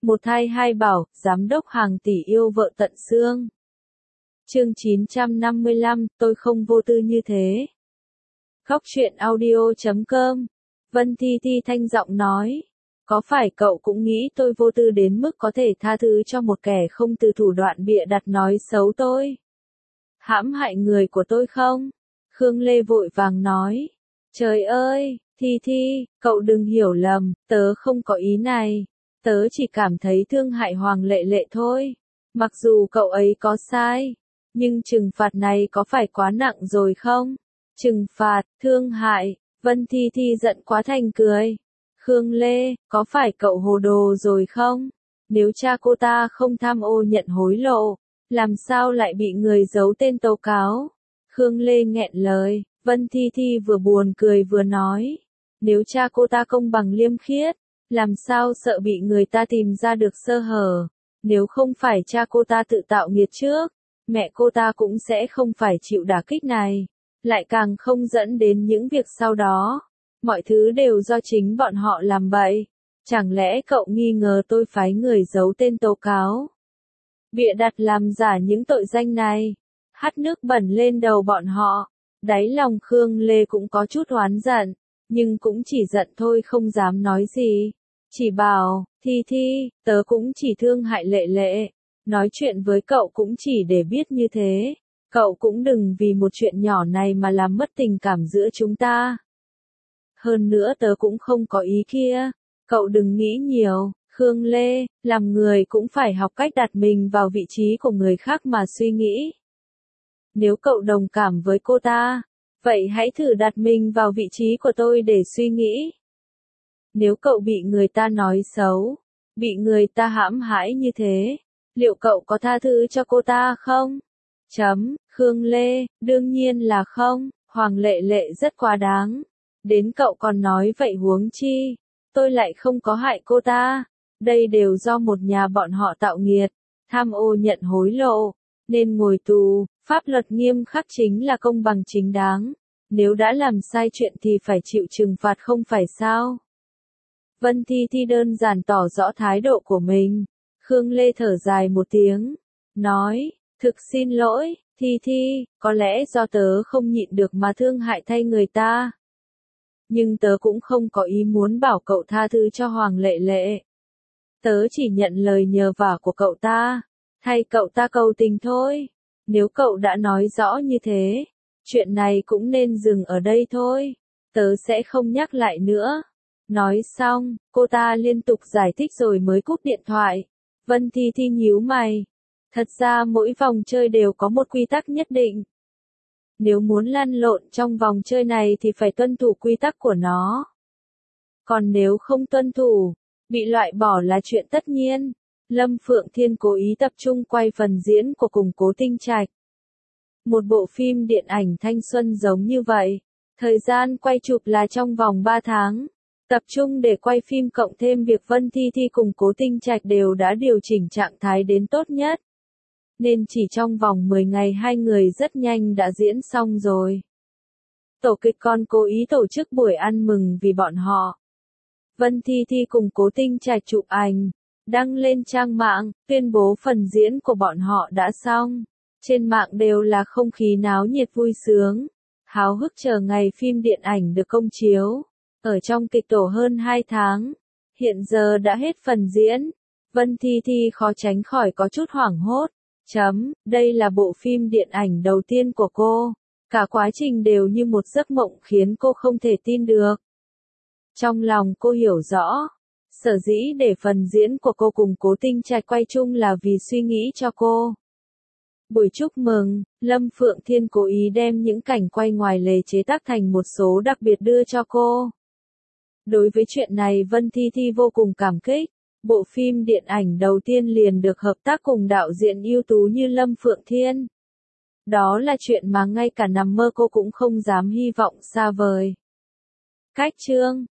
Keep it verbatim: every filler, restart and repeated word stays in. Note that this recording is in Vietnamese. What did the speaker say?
Một thai hai bảo, giám đốc hàng tỷ yêu vợ tận xương. Chương chín trăm năm mươi lăm, tôi không vô tư như thế. Góc truyện audio chấm com. Vân Thi Thi thanh giọng nói. Có phải cậu cũng nghĩ tôi vô tư đến mức có thể tha thứ cho một kẻ không từ thủ đoạn bịa đặt nói xấu tôi, hãm hại người của tôi không? Khương Lê vội vàng nói. Trời ơi, Thi Thi, cậu đừng hiểu lầm, tớ không có ý này. Tớ chỉ cảm thấy thương hại Hoàng Lệ Lệ thôi. Mặc dù cậu ấy có sai, nhưng trừng phạt này có phải quá nặng rồi không? Trừng phạt, thương hại, Vân Thi Thi giận quá thành cười. Khương Lê, có phải cậu hồ đồ rồi không? Nếu cha cô ta không tham ô nhận hối lộ, làm sao lại bị người giấu tên tố cáo? Khương Lê nghẹn lời, Vân Thi Thi vừa buồn cười vừa nói. Nếu cha cô ta công bằng liêm khiết, làm sao sợ bị người ta tìm ra được sơ hở? Nếu không phải cha cô ta tự tạo nghiệt trước, mẹ cô ta cũng sẽ không phải chịu đả kích này, lại càng không dẫn đến những việc sau đó. Mọi thứ đều do chính bọn họ làm bậy. Chẳng lẽ cậu nghi ngờ tôi phái người giấu tên tố cáo, bịa đặt làm giả những tội danh này, hắt nước bẩn lên đầu bọn họ? Đáy lòng Khương Lê cũng có chút oán giận, nhưng cũng chỉ giận thôi không dám nói gì. Chỉ bảo, Thi Thi, tớ cũng chỉ thương hại Lệ Lệ. Nói chuyện với cậu cũng chỉ để biết như thế. Cậu cũng đừng vì một chuyện nhỏ này mà làm mất tình cảm giữa chúng ta. Hơn nữa tớ cũng không có ý kia. Cậu đừng nghĩ nhiều, Khương Lê, làm người cũng phải học cách đặt mình vào vị trí của người khác mà suy nghĩ. Nếu cậu đồng cảm với cô ta, vậy hãy thử đặt mình vào vị trí của tôi để suy nghĩ. Nếu cậu bị người ta nói xấu, bị người ta hãm hại như thế, liệu cậu có tha thứ cho cô ta không? Chấm, Khương Lê, đương nhiên là không, Hoàng Lệ Lệ rất quá đáng. Đến cậu còn nói vậy huống chi, tôi lại không có hại cô ta. Đây đều do một nhà bọn họ tạo nghiệt, tham ô nhận hối lộ, nên ngồi tù. Pháp luật nghiêm khắc chính là công bằng chính đáng. Nếu đã làm sai chuyện thì phải chịu trừng phạt không phải sao? Vân Thi Thi đơn giản tỏ rõ thái độ của mình. Khương Lê thở dài một tiếng, nói, thực xin lỗi, Thi Thi, có lẽ do tớ không nhịn được mà thương hại thay người ta. Nhưng tớ cũng không có ý muốn bảo cậu tha thứ cho Hoàng Lệ Lệ. Tớ chỉ nhận lời nhờ vả của cậu ta, thay cậu ta cầu tình thôi. Nếu cậu đã nói rõ như thế, chuyện này cũng nên dừng ở đây thôi. Tớ sẽ không nhắc lại nữa. Nói xong, cô ta liên tục giải thích rồi mới cúp điện thoại. Vân Thi Thi nhíu mày. Thật ra mỗi vòng chơi đều có một quy tắc nhất định. Nếu muốn lăn lộn trong vòng chơi này thì phải tuân thủ quy tắc của nó. Còn nếu không tuân thủ, bị loại bỏ là chuyện tất nhiên. Lâm Phượng Thiên cố ý tập trung quay phần diễn của Cùng Cố Tinh Trạch. Một bộ phim điện ảnh thanh xuân giống như vậy. Thời gian quay chụp là trong vòng ba tháng. Tập trung để quay phim cộng thêm việc Vân Thi Thi cùng Cố Tinh Trạch đều đã điều chỉnh trạng thái đến tốt nhất. Nên chỉ trong vòng mười ngày hai người rất nhanh đã diễn xong rồi. Tổ kịch còn cố ý tổ chức buổi ăn mừng vì bọn họ. Vân Thi Thi cùng Cố Tinh Trạch chụp ảnh, đăng lên trang mạng, tuyên bố phần diễn của bọn họ đã xong. Trên mạng đều là không khí náo nhiệt vui sướng, háo hức chờ ngày phim điện ảnh được công chiếu. Ở trong kịch tổ hơn hai tháng, hiện giờ đã hết phần diễn. Vân Thi Thi khó tránh khỏi có chút hoảng hốt. Chấm, đây là bộ phim điện ảnh đầu tiên của cô. Cả quá trình đều như một giấc mộng khiến cô không thể tin được. Trong lòng cô hiểu rõ, sở dĩ để phần diễn của cô cùng Cố Tinh Trạch quay chung là vì suy nghĩ cho cô. Buổi chúc mừng, Lâm Phượng Thiên cố ý đem những cảnh quay ngoài lề chế tác thành một số đặc biệt đưa cho cô. Đối với chuyện này Vân Thi Thi vô cùng cảm kích. Bộ phim điện ảnh đầu tiên liền được hợp tác cùng đạo diễn ưu tú như Lâm Phượng Thiên. Đó là chuyện mà ngay cả nằm mơ cô cũng không dám hy vọng xa vời. Cách chương